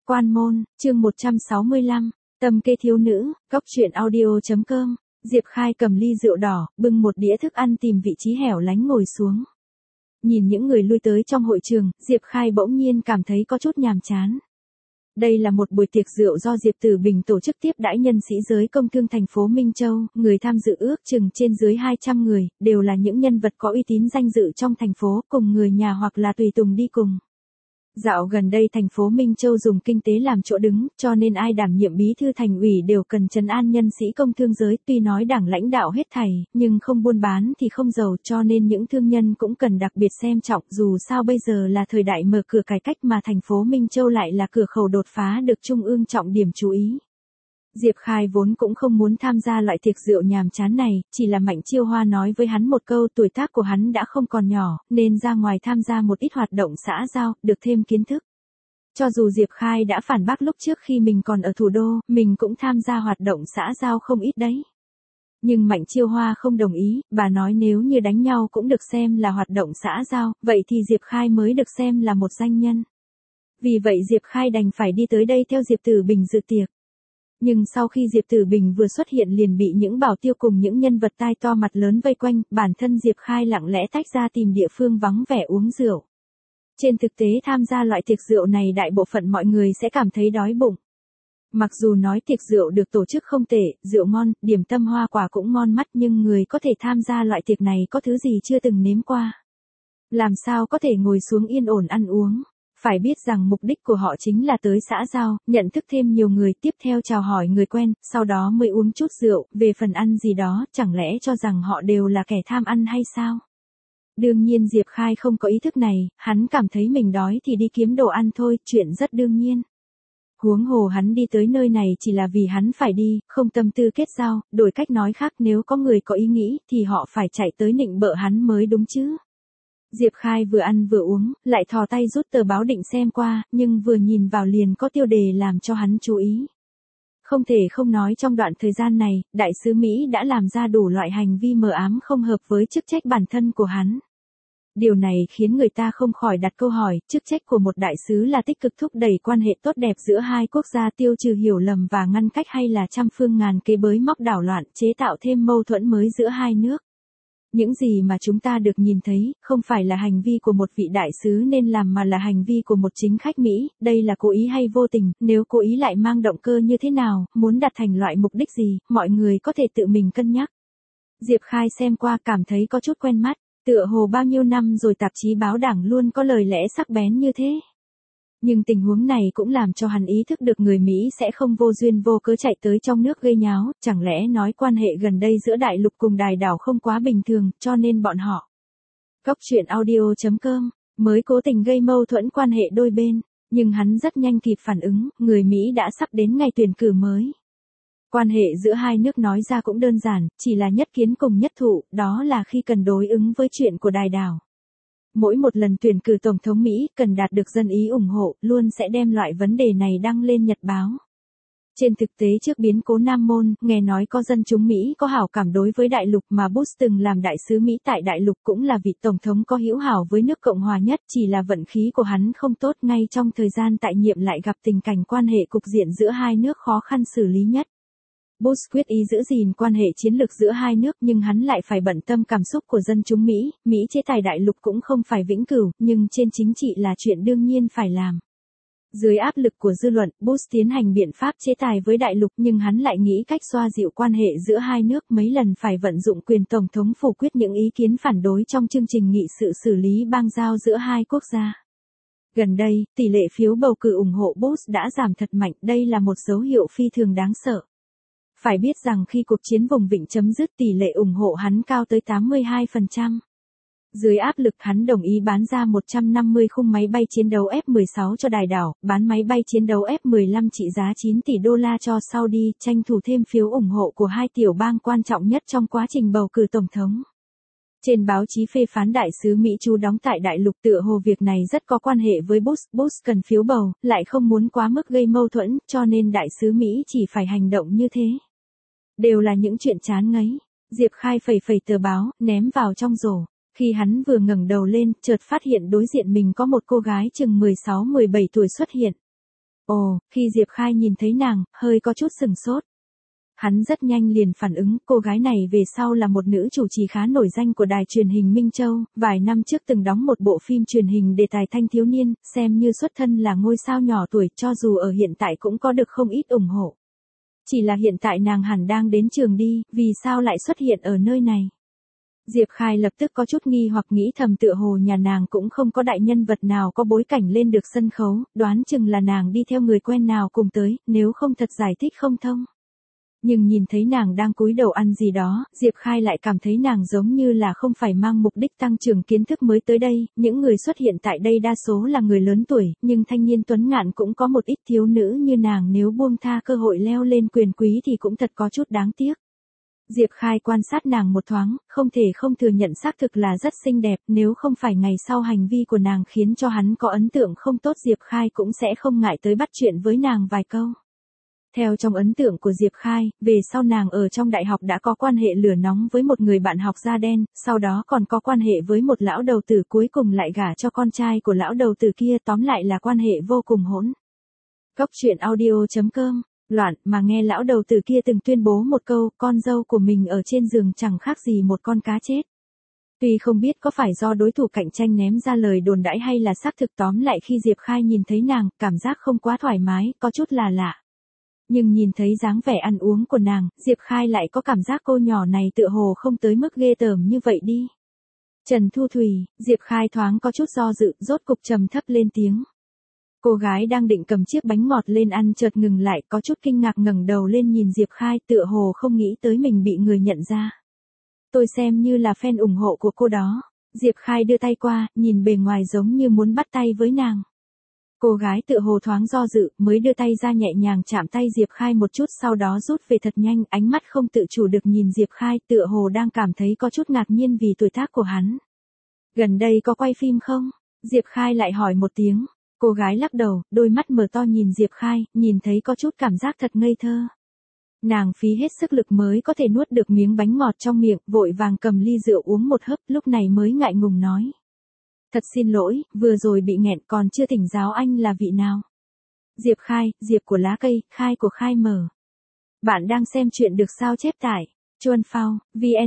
Quan môn, chương 165, tâm kế thiếu nữ, góc truyện audio.com. Diệp Khai cầm ly rượu đỏ, bưng một đĩa thức ăn tìm vị trí hẻo lánh ngồi xuống. Nhìn những người lui tới trong hội trường, Diệp Khai bỗng nhiên cảm thấy có chút nhàm chán. Đây là một buổi tiệc rượu do Diệp Tử Bình tổ chức tiếp đãi nhân sĩ giới công thương thành phố Minh Châu, người tham dự ước chừng trên dưới 200 người, đều là những nhân vật có uy tín danh dự trong thành phố, cùng người nhà hoặc là tùy tùng đi cùng. Dạo gần đây thành phố Minh Châu dùng kinh tế làm chỗ đứng, cho nên ai đảm nhiệm bí thư thành ủy đều cần trấn an nhân sĩ công thương giới, tuy nói đảng lãnh đạo hết thảy, nhưng không buôn bán thì không giàu, cho nên những thương nhân cũng cần đặc biệt xem trọng, dù sao bây giờ là thời đại mở cửa cải cách mà thành phố Minh Châu lại là cửa khẩu đột phá được Trung ương trọng điểm chú ý. Diệp Khai vốn cũng không muốn tham gia loại tiệc rượu nhàm chán này, chỉ là Mạnh Chiêu Hoa nói với hắn một câu tuổi tác của hắn đã không còn nhỏ, nên ra ngoài tham gia một ít hoạt động xã giao, được thêm kiến thức. Cho dù Diệp Khai đã phản bác lúc trước khi mình còn ở thủ đô, mình cũng tham gia hoạt động xã giao không ít đấy. Nhưng Mạnh Chiêu Hoa không đồng ý, bà nói nếu như đánh nhau cũng được xem là hoạt động xã giao, vậy thì Diệp Khai mới được xem là một danh nhân. Vì vậy Diệp Khai đành phải đi tới đây theo Diệp Tử Bình dự tiệc. Nhưng sau khi Diệp Tử Bình vừa xuất hiện liền bị những bảo tiêu cùng những nhân vật tai to mặt lớn vây quanh, bản thân Diệp Khai lặng lẽ tách ra tìm địa phương vắng vẻ uống rượu. Trên thực tế tham gia loại tiệc rượu này đại bộ phận mọi người sẽ cảm thấy đói bụng. Mặc dù nói tiệc rượu được tổ chức không tệ, rượu ngon, điểm tâm hoa quả cũng ngon mắt, nhưng người có thể tham gia loại tiệc này có thứ gì chưa từng nếm qua. Làm sao có thể ngồi xuống yên ổn ăn uống. Phải biết rằng mục đích của họ chính là tới xã giao, nhận thức thêm nhiều người, tiếp theo chào hỏi người quen, sau đó mới uống chút rượu, về phần ăn gì đó, chẳng lẽ cho rằng họ đều là kẻ tham ăn hay sao? Đương nhiên Diệp Khai không có ý thức này, hắn cảm thấy mình đói thì đi kiếm đồ ăn thôi, chuyện rất đương nhiên. Huống hồ hắn đi tới nơi này chỉ là vì hắn phải đi, không tâm tư kết giao, đổi cách nói khác nếu có người có ý nghĩ thì họ phải chạy tới nịnh bợ hắn mới đúng chứ. Diệp Khai vừa ăn vừa uống, lại thò tay rút tờ báo định xem qua, nhưng vừa nhìn vào liền có tiêu đề làm cho hắn chú ý. Không thể không nói trong đoạn thời gian này, đại sứ Mỹ đã làm ra đủ loại hành vi mờ ám không hợp với chức trách bản thân của hắn. Điều này khiến người ta không khỏi đặt câu hỏi, chức trách của một đại sứ là tích cực thúc đẩy quan hệ tốt đẹp giữa hai quốc gia, tiêu trừ hiểu lầm và ngăn cách, hay là trăm phương ngàn kế bới móc đảo loạn, chế tạo thêm mâu thuẫn mới giữa hai nước. Những gì mà chúng ta được nhìn thấy, không phải là hành vi của một vị đại sứ nên làm mà là hành vi của một chính khách Mỹ, đây là cố ý hay vô tình, nếu cố ý lại mang động cơ như thế nào, muốn đạt thành loại mục đích gì, mọi người có thể tự mình cân nhắc. Diệp Khai xem qua cảm thấy có chút quen mắt, tựa hồ bao nhiêu năm rồi tạp chí báo đảng luôn có lời lẽ sắc bén như thế. Nhưng tình huống này cũng làm cho hắn ý thức được người Mỹ sẽ không vô duyên vô cớ chạy tới trong nước gây nháo, chẳng lẽ nói quan hệ gần đây giữa đại lục cùng đài đảo không quá bình thường, cho nên bọn họ. Góc truyện audio.com, mới cố tình gây mâu thuẫn quan hệ đôi bên, nhưng hắn rất nhanh kịp phản ứng, người Mỹ đã sắp đến ngày tuyển cử mới. Quan hệ giữa hai nước nói ra cũng đơn giản, chỉ là nhất kiến cùng nhất thụ, đó là khi cần đối ứng với chuyện của đài đảo. Mỗi một lần tuyển cử Tổng thống Mỹ cần đạt được dân ý ủng hộ, luôn sẽ đem loại vấn đề này đăng lên nhật báo. Trên thực tế trước biến cố Nam Môn, nghe nói có dân chúng Mỹ có hảo cảm đối với đại lục mà Bush từng làm đại sứ Mỹ tại đại lục cũng là vị Tổng thống có hữu hảo với nước Cộng hòa nhất, chỉ là vận khí của hắn không tốt, ngay trong thời gian tại nhiệm lại gặp tình cảnh quan hệ cục diện giữa hai nước khó khăn xử lý nhất. Bush quyết ý giữ gìn quan hệ chiến lược giữa hai nước nhưng hắn lại phải bận tâm cảm xúc của dân chúng Mỹ, Mỹ chế tài đại lục cũng không phải vĩnh cửu, nhưng trên chính trị là chuyện đương nhiên phải làm. Dưới áp lực của dư luận, Bush tiến hành biện pháp chế tài với đại lục nhưng hắn lại nghĩ cách xoa dịu quan hệ giữa hai nước, mấy lần phải vận dụng quyền Tổng thống phủ quyết những ý kiến phản đối trong chương trình nghị sự xử lý bang giao giữa hai quốc gia. Gần đây, tỷ lệ phiếu bầu cử ủng hộ Bush đã giảm thật mạnh, đây là một dấu hiệu phi thường đáng sợ. Phải biết rằng khi cuộc chiến vùng vịnh chấm dứt tỷ lệ ủng hộ hắn cao tới 82%. Dưới áp lực hắn đồng ý bán ra 150 khung máy bay chiến đấu F-16 cho đài đảo, bán máy bay chiến đấu F-15 trị giá 9 tỷ đô la cho Saudi, tranh thủ thêm phiếu ủng hộ của hai tiểu bang quan trọng nhất trong quá trình bầu cử tổng thống. Trên báo chí phê phán đại sứ Mỹ trú đóng tại đại lục tựa hồ việc này rất có quan hệ với Bush cần phiếu bầu, lại không muốn quá mức gây mâu thuẫn, cho nên đại sứ Mỹ chỉ phải hành động như thế. Đều là những chuyện chán ngấy. Diệp Khai phẩy phẩy tờ báo, ném vào trong rổ. Khi hắn vừa ngẩng đầu lên, chợt phát hiện đối diện mình có một cô gái chừng 16-17 tuổi xuất hiện. Ồ, khi Diệp Khai nhìn thấy nàng, hơi có chút sừng sốt. Hắn rất nhanh liền phản ứng, cô gái này về sau là một nữ chủ trì khá nổi danh của đài truyền hình Minh Châu, vài năm trước từng đóng một bộ phim truyền hình đề tài thanh thiếu niên, xem như xuất thân là ngôi sao nhỏ tuổi, cho dù ở hiện tại cũng có được không ít ủng hộ. Chỉ là hiện tại nàng hẳn đang đến trường đi, vì sao lại xuất hiện ở nơi này? Diệp Khai lập tức có chút nghi hoặc nghĩ thầm tựa hồ nhà nàng cũng không có đại nhân vật nào có bối cảnh lên được sân khấu, đoán chừng là nàng đi theo người quen nào cùng tới, nếu không thật giải thích không thông. Nhưng nhìn thấy nàng đang cúi đầu ăn gì đó, Diệp Khai lại cảm thấy nàng giống như là không phải mang mục đích tăng trưởng kiến thức mới tới đây, những người xuất hiện tại đây đa số là người lớn tuổi, nhưng thanh niên tuấn ngạn cũng có một ít thiếu nữ như nàng nếu buông tha cơ hội leo lên quyền quý thì cũng thật có chút đáng tiếc. Diệp Khai quan sát nàng một thoáng, không thể không thừa nhận xác thực là rất xinh đẹp, nếu không phải ngày sau hành vi của nàng khiến cho hắn có ấn tượng không tốt Diệp Khai cũng sẽ không ngại tới bắt chuyện với nàng vài câu. Theo trong ấn tượng của Diệp Khai, về sau nàng ở trong đại học đã có quan hệ lửa nóng với một người bạn học da đen, sau đó còn có quan hệ với một lão đầu tử cuối cùng lại gả cho con trai của lão đầu tử kia, tóm lại là quan hệ vô cùng hỗn. Góc truyện audio.com, loạn mà nghe lão đầu tử kia từng tuyên bố một câu, con dâu của mình ở trên giường chẳng khác gì một con cá chết. Tuy không biết có phải do đối thủ cạnh tranh ném ra lời đồn đãi hay là xác thực, tóm lại khi Diệp Khai nhìn thấy nàng, cảm giác không quá thoải mái, có chút là lạ. Nhưng nhìn thấy dáng vẻ ăn uống của nàng, Diệp Khai lại có cảm giác cô nhỏ này tựa hồ không tới mức ghê tởm như vậy đi. Trần Thu Thủy, Diệp Khai thoáng có chút do dự, rốt cục trầm thấp lên tiếng. Cô gái đang định cầm chiếc bánh ngọt lên ăn chợt ngừng lại, có chút kinh ngạc ngẩng đầu lên nhìn Diệp Khai, tựa hồ không nghĩ tới mình bị người nhận ra. Tôi xem như là fan ủng hộ của cô đó. Diệp Khai đưa tay qua, nhìn bề ngoài giống như muốn bắt tay với nàng. Cô gái tựa hồ thoáng do dự, mới đưa tay ra nhẹ nhàng chạm tay Diệp Khai một chút, sau đó rút về thật nhanh, ánh mắt không tự chủ được nhìn Diệp Khai, tựa hồ đang cảm thấy có chút ngạc nhiên vì tuổi tác của hắn. Gần đây có quay phim không? Diệp Khai lại hỏi một tiếng. Cô gái lắc đầu, đôi mắt mở to nhìn Diệp Khai, nhìn thấy có chút cảm giác thật ngây thơ. Nàng phí hết sức lực mới có thể nuốt được miếng bánh ngọt trong miệng, vội vàng cầm ly rượu uống một hớp, lúc này mới ngại ngùng nói. Thật xin lỗi, vừa rồi bị nghẹn còn chưa thỉnh giáo anh là vị nào. Diệp Khai, Diệp của lá cây, Khai của Khai mở. Bạn đang xem chuyện được sao chép tải. Chuan Phao,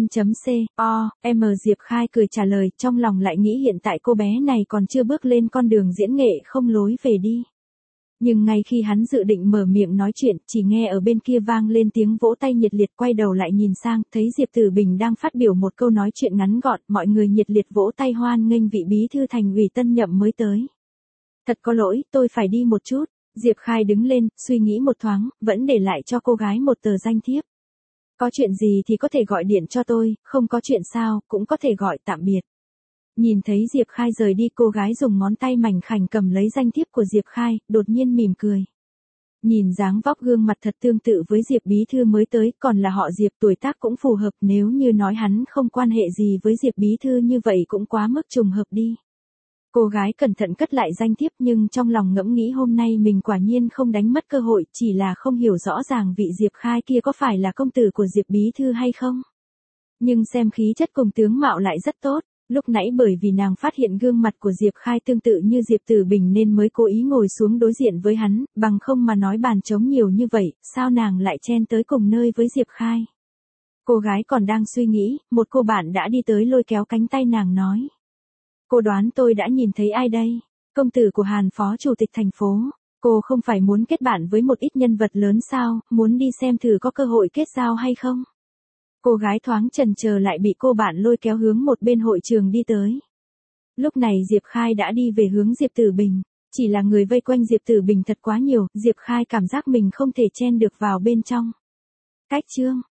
vn.co.m Diệp Khai cười trả lời, trong lòng lại nghĩ hiện tại cô bé này còn chưa bước lên con đường diễn nghệ không lối về đi. Nhưng ngay khi hắn dự định mở miệng nói chuyện, chỉ nghe ở bên kia vang lên tiếng vỗ tay nhiệt liệt, quay đầu lại nhìn sang, thấy Diệp Tử Bình đang phát biểu một câu nói chuyện ngắn gọn, mọi người nhiệt liệt vỗ tay hoan nghênh vị bí thư thành ủy tân nhậm mới tới. Thật có lỗi, tôi phải đi một chút. Diệp Khai đứng lên, suy nghĩ một thoáng, vẫn để lại cho cô gái một tờ danh thiếp. Có chuyện gì thì có thể gọi điện cho tôi, không có chuyện sao, cũng có thể gọi tạm biệt. Nhìn thấy Diệp Khai rời đi, cô gái dùng ngón tay mảnh khảnh cầm lấy danh thiếp của Diệp Khai, đột nhiên mỉm cười. Nhìn dáng vóc gương mặt thật tương tự với Diệp bí thư mới tới, còn là họ Diệp, tuổi tác cũng phù hợp, nếu như nói hắn không quan hệ gì với Diệp bí thư như vậy cũng quá mức trùng hợp đi. Cô gái cẩn thận cất lại danh thiếp nhưng trong lòng ngẫm nghĩ hôm nay mình quả nhiên không đánh mất cơ hội, chỉ là không hiểu rõ ràng vị Diệp Khai kia có phải là công tử của Diệp bí thư hay không. Nhưng xem khí chất cùng tướng mạo lại rất tốt. Lúc nãy bởi vì nàng phát hiện gương mặt của Diệp Khai tương tự như Diệp Tử Bình nên mới cố ý ngồi xuống đối diện với hắn, bằng không mà nói bàn trống nhiều như vậy, sao nàng lại chen tới cùng nơi với Diệp Khai. Cô gái còn đang suy nghĩ, một cô bạn đã đi tới lôi kéo cánh tay nàng nói. Cô đoán tôi đã nhìn thấy ai đây? Công tử của Hàn phó chủ tịch thành phố. Cô không phải muốn kết bạn với một ít nhân vật lớn sao, muốn đi xem thử có cơ hội kết giao hay không? Cô gái thoáng chần chờ lại bị cô bạn lôi kéo hướng một bên hội trường đi tới. Lúc này Diệp Khai đã đi về hướng Diệp Tử Bình. Chỉ là người vây quanh Diệp Tử Bình thật quá nhiều, Diệp Khai cảm giác mình không thể chen được vào bên trong. Cách chương.